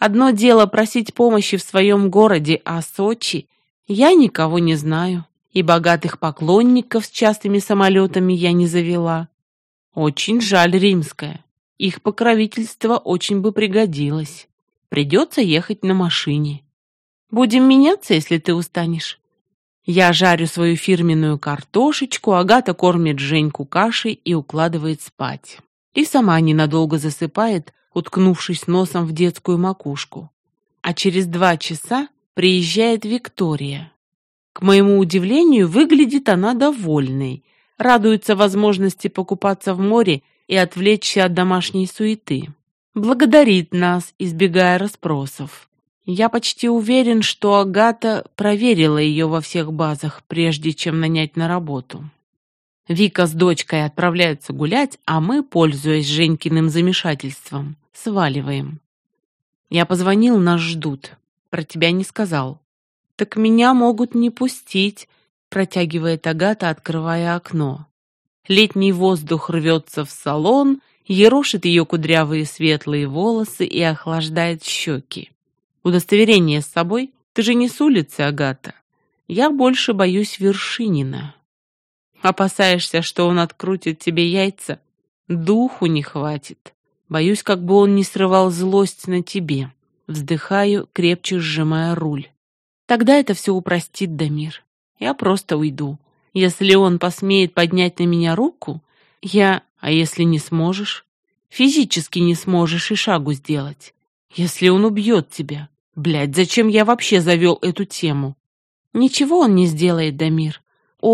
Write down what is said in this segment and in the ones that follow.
Одно дело просить помощи в своем городе, а Сочи я никого не знаю. И богатых поклонников с частыми самолетами я не завела. Очень жаль, Римская. Их покровительство очень бы пригодилось. Придется ехать на машине. Будем меняться, если ты устанешь. Я жарю свою фирменную картошечку, Агата кормит Женьку кашей и укладывает спать. И сама ненадолго засыпает, уткнувшись носом в детскую макушку. А через 2 часа приезжает Виктория. К моему удивлению, выглядит она довольной, радуется возможности покупаться в море и отвлечься от домашней суеты. Благодарит нас, избегая расспросов. Я почти уверен, что Агата проверила ее во всех базах, прежде чем нанять на работу. Вика с дочкой отправляются гулять, а мы, пользуясь Женькиным замешательством, сваливаем. Я позвонил, нас ждут. Про тебя не сказал. Так меня могут не пустить, протягивает Агата, открывая окно. Летний воздух рвется в салон, ерошит ее кудрявые светлые волосы и охлаждает щеки. Удостоверение с собой? Ты же не с улицы, Агата. Я больше боюсь Вершинина. Опасаешься, что он открутит тебе яйца? Духу не хватит. Боюсь, как бы он не срывал злость на тебе. Вздыхаю, крепче сжимая руль. Тогда это все упростит, Дамир. Я просто уйду. Если он посмеет поднять на меня руку, А если не сможешь? Физически не сможешь и шагу сделать. Если он убьет тебя. Блядь, зачем я вообще завел эту тему? Ничего он не сделает, Дамир.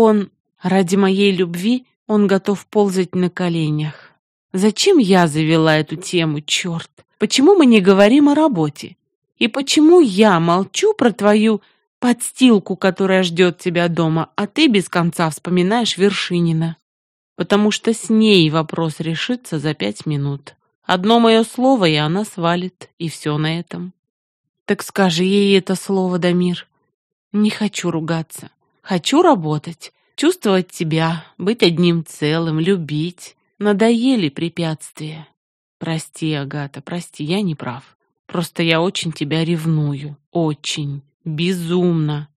Ради моей любви, он готов ползать на коленях. Зачем я завела эту тему, черт? Почему мы не говорим о работе? И почему я молчу про твою подстилку, которая ждет тебя дома, а ты без конца вспоминаешь Вершинина? Потому что с ней вопрос решится за 5 минут. Одно мое слово, и она свалит, и все на этом. Так скажи ей это слово, Дамир. Не хочу ругаться. Хочу работать, чувствовать тебя, быть одним целым, любить. Надоели препятствия. Прости, Агата, прости, я не прав. Просто я очень тебя ревную. Очень. Безумно.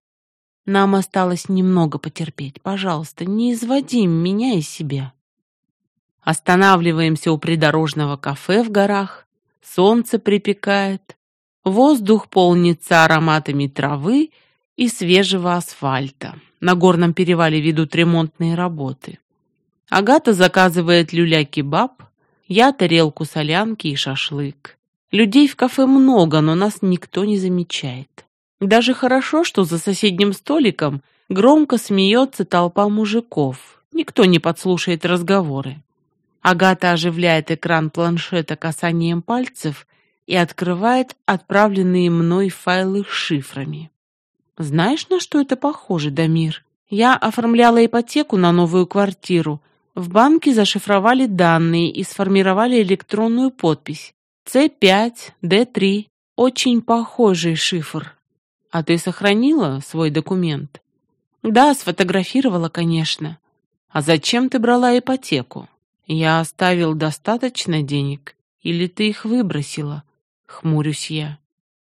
Нам осталось немного потерпеть. Пожалуйста, не изводи меня и себя. Останавливаемся у придорожного кафе в горах. Солнце припекает. Воздух полнится ароматами травы и свежего асфальта. На горном перевале ведут ремонтные работы. Агата заказывает люля-кебаб, я тарелку солянки и шашлык. Людей в кафе много, но нас никто не замечает. Даже хорошо, что за соседним столиком громко смеется толпа мужиков. Никто не подслушает разговоры. Агата оживляет экран планшета касанием пальцев и открывает отправленные мной файлы с шифрами. Знаешь, на что это похоже, Дамир? Я оформляла ипотеку на новую квартиру. В банке зашифровали данные и сформировали электронную подпись. C5, D3. Очень похожий шифр. А ты сохранила свой документ? Да, сфотографировала, конечно. А зачем ты брала ипотеку? Я оставил достаточно денег, или ты их выбросила? Хмурюсь я.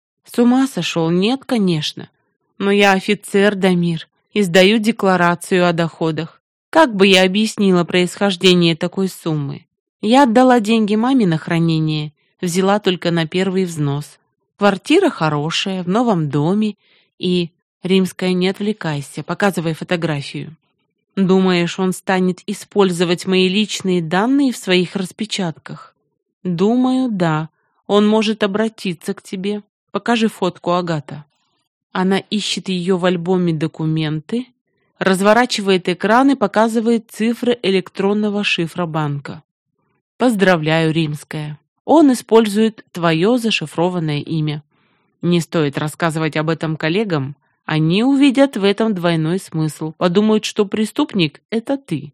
С ума сошел? Нет, конечно. Но я офицер, Дамир, и сдаю декларацию о доходах. Как бы я объяснила происхождение такой суммы? Я отдала деньги маме на хранение, взяла только на первый взнос. Квартира хорошая, в новом доме, и... Римская, не отвлекайся, показывай фотографию. Думаешь, он станет использовать мои личные данные в своих распечатках? Думаю, да. Он может обратиться к тебе. Покажи фотку, Агата. Она ищет ее в альбоме «Документы», разворачивает экран и показывает цифры электронного шифра банка. Поздравляю, Римская. Он использует твое зашифрованное имя. Не стоит рассказывать об этом коллегам. Они увидят в этом двойной смысл. Подумают, что преступник — это ты.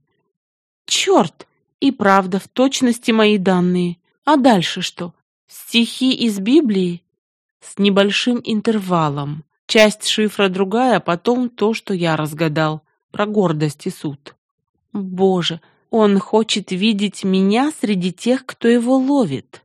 Черт! И правда, в точности мои данные. А дальше что? Стихи из Библии? С небольшим интервалом. Часть шифра другая, а потом то, что я разгадал. Про гордость и суд. Боже, он хочет видеть меня среди тех, кто его ловит.